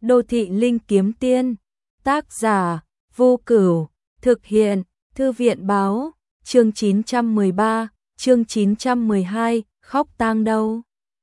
Đô thị linh kiếm tiên, tác giả, Vô Cửu, thực hiện, Thư viện báo, chương 913, chương 912, khóc tang đâu.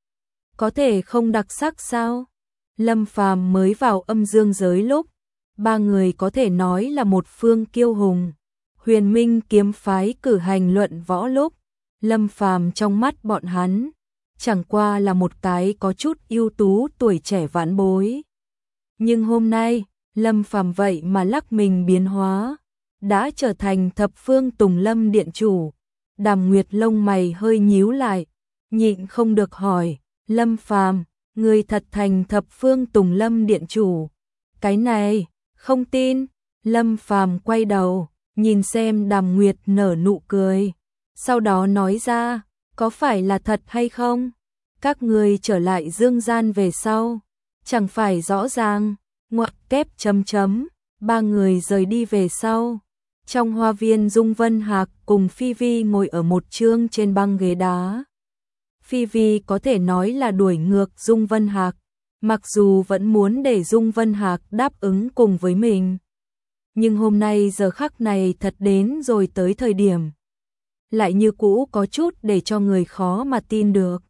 Có thể không đặc sắc sao? Lâm Phàm mới vào âm dương giới lúc, ba người có thể nói là một phương kiêu hùng. Huyền Minh kiếm phái cử hành luận võ lúc, Lâm Phàm trong mắt bọn hắn, chẳng qua là một cái có chút ưu tú tuổi trẻ vãn bối. Nhưng hôm nay, Lâm Phàm vậy mà lắc mình biến hóa, đã trở thành thập phương Tùng Lâm điện chủ. Đàm Nguyệt lông mày hơi nhíu lại, nhịn không được hỏi, Lâm Phàm, người thật thành thập phương Tùng Lâm điện chủ? Cái này, không tin. Lâm Phàm quay đầu, nhìn xem Đàm Nguyệt nở nụ cười, sau đó nói ra, có phải là thật hay không? Các người trở lại dương gian về sau, chẳng phải rõ ràng, ngoặc kép chấm chấm, ba người rời đi về sau. Trong hoa viên Dung Vân Hạc cùng Phi Vi ngồi ở một chương trên băng ghế đá. Phi Vi có thể nói là đuổi ngược Dung Vân Hạc, mặc dù vẫn muốn để Dung Vân Hạc đáp ứng cùng với mình. Nhưng hôm nay giờ khắc này thật đến rồi tới thời điểm, lại như cũ có chút để cho người khó mà tin được.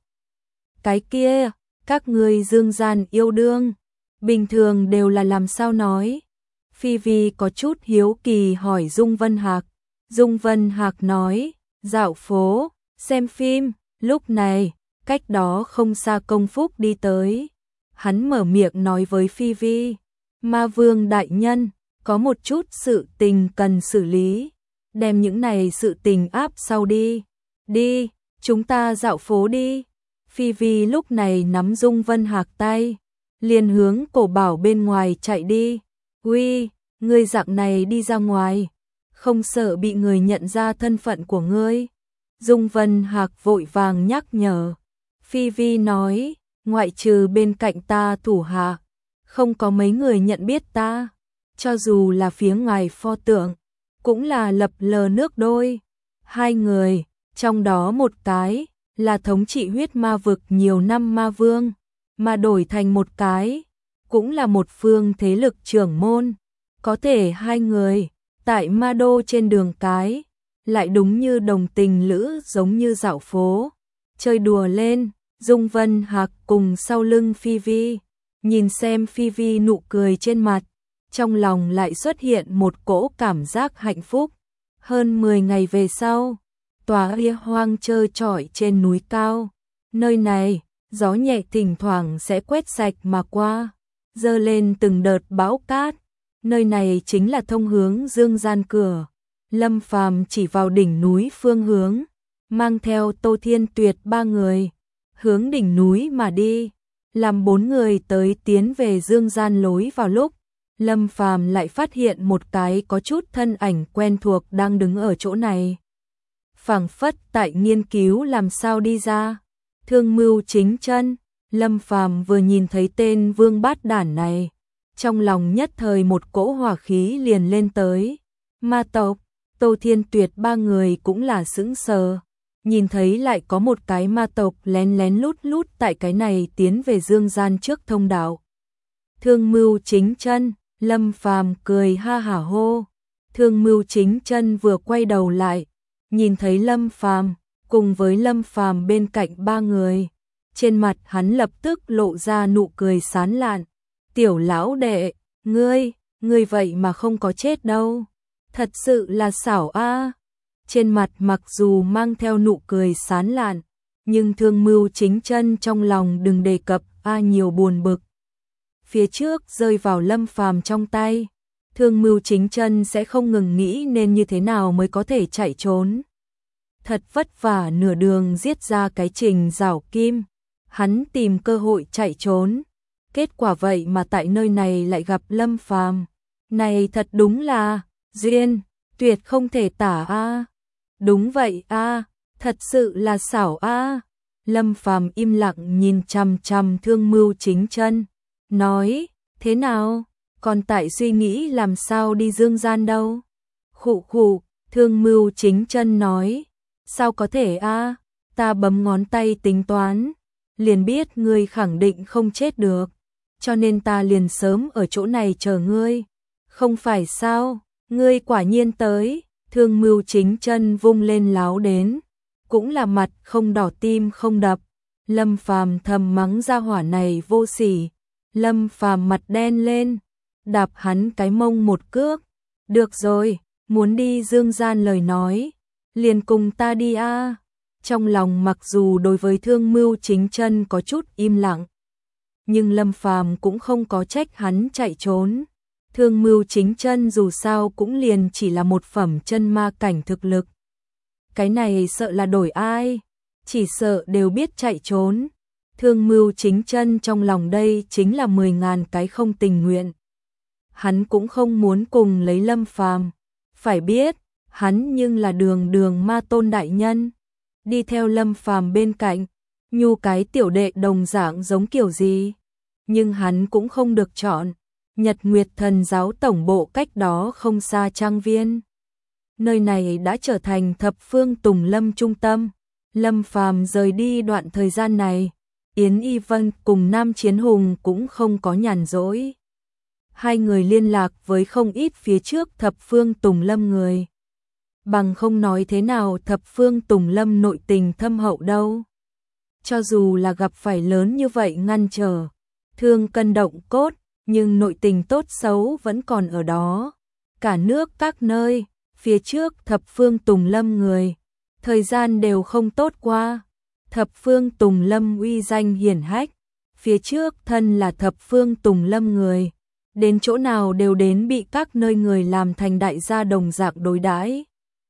Cái kia, các người dương gian yêu đương, bình thường đều là làm sao nói? Phi Vi có chút hiếu kỳ hỏi Dung Vân Hạc. Dung Vân Hạc nói, dạo phố, xem phim. Lúc này, cách đó không xa Công Phúc đi tới. Hắn mở miệng nói với Phi Vi, Ma Vương đại nhân, có một chút sự tình cần xử lý, đem những này sự tình áp sau đi. Đi, chúng ta dạo phố đi. Phi Vi lúc này nắm Dung Vân Hạc tay, liền hướng cổ bảo bên ngoài chạy đi. Uy, ngươi dạng này đi ra ngoài, không sợ bị người nhận ra thân phận của ngươi? Dung Vân Hạc vội vàng nhắc nhở. Phi Vi nói, ngoại trừ bên cạnh ta thủ hạ, không có mấy người nhận biết ta, cho dù là phía ngoài pho tượng, cũng là lập lờ nước đôi. Hai người, trong đó một cái là thống trị huyết ma vực nhiều năm ma vương, mà đổi thành một cái, cũng là một phương thế lực trưởng môn. Có thể hai người, tại ma đô trên đường cái, lại đúng như đồng tình lữ giống như dạo phố, chơi đùa lên. Dung Vân Hạc cùng sau lưng Phi Vi, nhìn xem Phi Vi nụ cười trên mặt, trong lòng lại xuất hiện một cỗ cảm giác hạnh phúc. Hơn 10 ngày về sau, tòa bia hoang trơ trọi trên núi cao, nơi này, gió nhẹ thỉnh thoảng sẽ quét sạch mà qua, dơ lên từng đợt bão cát. Nơi này chính là thông hướng dương gian cửa. Lâm Phàm chỉ vào đỉnh núi phương hướng, mang theo Tô Thiên Tuyệt ba người, hướng đỉnh núi mà đi. Làm bốn người tới tiến về dương gian lối vào lúc, Lâm Phàm lại phát hiện một cái có chút thân ảnh quen thuộc đang đứng ở chỗ này. Phảng phất tại nghiên cứu làm sao đi ra. Thương Mưu Chính Chân. Lâm Phàm vừa nhìn thấy tên vương bát đản này, trong lòng nhất thời một cỗ hỏa khí liền lên tới. Ma tộc, Tô Thiên Tuyệt ba người cũng là sững sờ, nhìn thấy lại có một cái ma tộc lén lén lút lút tại cái này tiến về dương gian trước thông đạo. Thương Mưu Chính Chân. Lâm Phàm cười ha hả hô. Thương Mưu Chính Chân vừa quay đầu lại, nhìn thấy Lâm Phàm cùng với Lâm Phàm bên cạnh ba người, trên mặt hắn lập tức lộ ra nụ cười sán lạn. Tiểu lão đệ, ngươi vậy mà không có chết đâu, thật sự là xảo a. Trên mặt mặc dù mang theo nụ cười sán lạn, nhưng Thương Mưu Chính Chân trong lòng đừng đề cập nhiều buồn bực. Phía trước rơi vào Lâm Phàm trong tay, Thương Mưu Chính Chân sẽ không ngừng nghĩ nên như thế nào mới có thể chạy trốn. Thật vất vả nửa đường giết ra cái Trình Giảo Kim, hắn tìm cơ hội chạy trốn. Kết quả vậy mà tại nơi này lại gặp Lâm Phàm. Này thật đúng là duyên, tuyệt không thể tả a. Đúng vậy a, thật sự là xảo a. Lâm Phàm im lặng nhìn chằm chằm Thương Mưu Chính Chân, nói, thế nào, còn tại suy nghĩ làm sao đi dương gian đâu? Khụ khụ. Thương Mưu Chính Chân nói, sao có thể a, ta bấm ngón tay tính toán, liền biết ngươi khẳng định không chết được. cho nên ta liền sớm ở chỗ này chờ ngươi. Không phải sao, ngươi quả nhiên tới. Thương Mưu Chính Chân vung lên láo đến, cũng là mặt không đỏ tim không đập. Lâm Phàm thầm mắng gia hỏa này vô sỉ. Lâm Phàm mặt đen lên, đạp hắn cái mông một cước. Được rồi, muốn đi dương gian lời nói, liền cùng ta đi a. Trong lòng mặc dù đối với Thương Mưu Chính Chân có chút im lặng, nhưng Lâm Phàm cũng không có trách hắn chạy trốn. Thương Mưu Chính Chân dù sao cũng liền chỉ là một phẩm chân ma cảnh thực lực. Cái này sợ là đổi ai, chỉ sợ đều biết chạy trốn. Thương Mưu Chính Chân trong lòng đây chính là 10.000 cái không tình nguyện. Hắn cũng không muốn cùng lấy Lâm Phàm, phải biết, hắn nhưng là đường đường ma tôn đại nhân. Đi theo Lâm Phàm bên cạnh, nhu cái tiểu đệ đồng dạng giống kiểu gì. Nhưng hắn cũng không được chọn. Nhật Nguyệt Thần giáo tổng bộ cách đó không xa trang viên. Nơi này đã trở thành thập phương Tùng Lâm trung tâm. Lâm Phàm rời đi đoạn thời gian này, Yến Y Vân cùng Nam Chiến Hùng cũng không có nhàn rỗi. Hai người liên lạc với không ít phía trước thập phương Tùng Lâm người. Bằng không nói thế nào thập phương Tùng Lâm nội tình thâm hậu đâu. Cho dù là gặp phải lớn như vậy ngăn trở, thương cân động cốt, nhưng nội tình tốt xấu vẫn còn ở đó. Cả nước các nơi, phía trước thập phương Tùng Lâm người, thời gian đều không tốt qua. Thập phương Tùng Lâm uy danh hiển hách, phía trước thân là thập phương Tùng Lâm người, đến chỗ nào đều đến bị các nơi người làm thành đại gia đồng dạng đối đãi.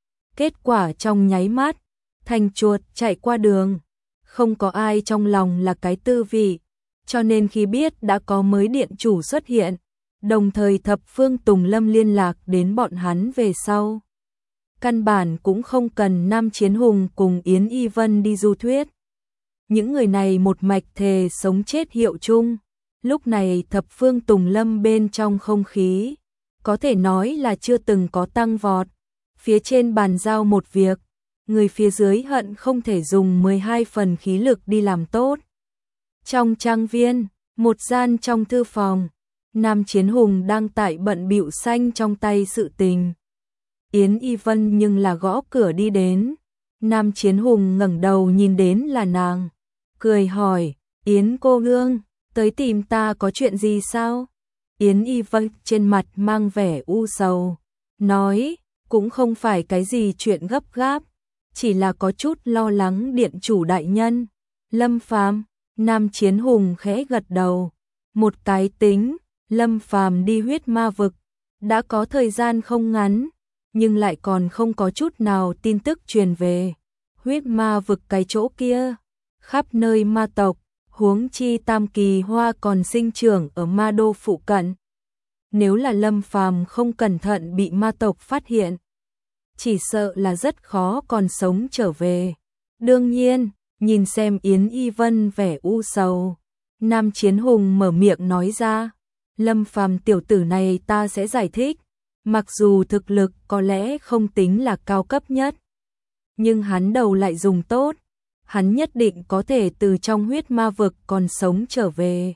Kết quả trong nháy mắt, thành chuột chạy qua đường, không có ai trong lòng là cái tư vị. Cho nên khi biết đã có mới điện chủ xuất hiện, đồng thời thập phương Tùng Lâm liên lạc đến bọn hắn về sau. Căn bản cũng không cần Nam Chiến Hùng cùng Yến Y Vân đi du thuyết. Những người này một mạch thề sống chết hiệu chung. Lúc này thập phương Tùng Lâm bên trong không khí, có thể nói là chưa từng có tăng vọt. Phía trên bàn giao một việc, người phía dưới hận không thể dùng 12 phần khí lực đi làm tốt. Trong trang viên, một gian trong thư phòng, Nam Chiến Hùng đang tại bận bịu xanh trong tay sự tình. Yến Y Vân nhưng là gõ cửa đi đến. Nam Chiến Hùng ngẩng đầu nhìn đến là nàng, cười hỏi, Yến cô nương, tới tìm ta có chuyện gì sao? Yến Y Vân trên mặt mang vẻ u sầu, nói, cũng không phải cái gì chuyện gấp gáp, chỉ là có chút lo lắng điện chủ đại nhân. Lâm Phàm. Nam Chiến Hùng khẽ gật đầu, một cái tính, Lâm Phàm đi huyết ma vực, đã có thời gian không ngắn, nhưng lại còn không có chút nào tin tức truyền về. Huyết ma vực cái chỗ kia, khắp nơi ma tộc, huống chi tam kỳ hoa còn sinh trưởng ở ma đô phụ cận. Nếu là Lâm Phàm không cẩn thận bị ma tộc phát hiện, chỉ sợ là rất khó còn sống trở về. Đương nhiên, nhìn xem Yến Y Vân vẻ u sầu, Nam Chiến Hùng mở miệng nói ra, Lâm Phàm tiểu tử này ta sẽ giải thích, mặc dù thực lực có lẽ không tính là cao cấp nhất, nhưng hắn đầu lại dùng tốt, hắn nhất định có thể từ trong huyết ma vực còn sống trở về.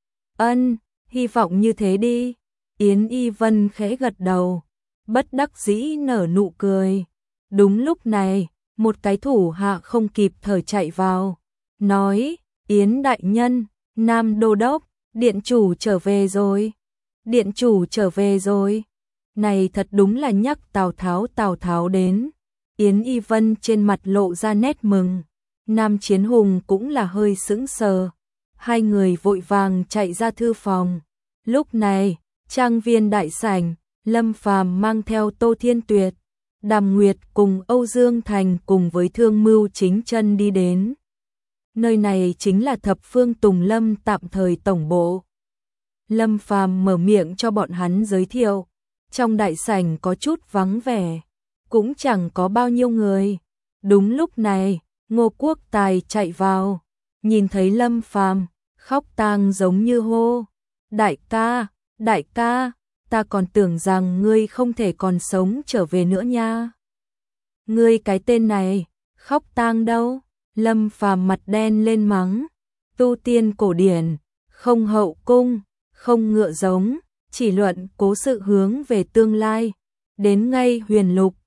Ân, hy vọng như thế đi. Yến Y Vân khẽ gật đầu, bất đắc dĩ nở nụ cười. Đúng lúc này, một cái thủ hạ không kịp thở chạy vào, nói, Yến đại nhân, Nam đô đốc, điện chủ trở về rồi. Điện chủ trở về rồi. Này thật đúng là nhắc Tào Tháo đến. Yến Y Vân trên mặt lộ ra nét mừng. Nam Chiến Hùng cũng là hơi sững sờ. Hai người vội vàng chạy ra thư phòng. Lúc này, trang viên đại sảnh, Lâm Phàm mang theo Tô Thiên Tuyệt, Đàm Nguyệt cùng Âu Dương Thành cùng với Thương Mưu Chính Chân đi đến. Nơi này chính là thập phương Tùng Lâm tạm thời tổng bộ. Lâm Phàm mở miệng cho bọn hắn giới thiệu. Trong đại sảnh có chút vắng vẻ, cũng chẳng có bao nhiêu người. Đúng lúc này, Ngô Quốc Tài chạy vào, nhìn thấy Lâm Phàm, khóc tang giống như hô, đại ca, ta còn tưởng rằng ngươi không thể còn sống trở về nữa nha. Ngươi cái tên này, khóc tang đâu? Lâm Phàm mặt đen lên mắng, tu tiên cổ điển, không hậu cung, không ngựa giống, chỉ luận cố sự hướng về tương lai. Đến ngay Huyền Lục,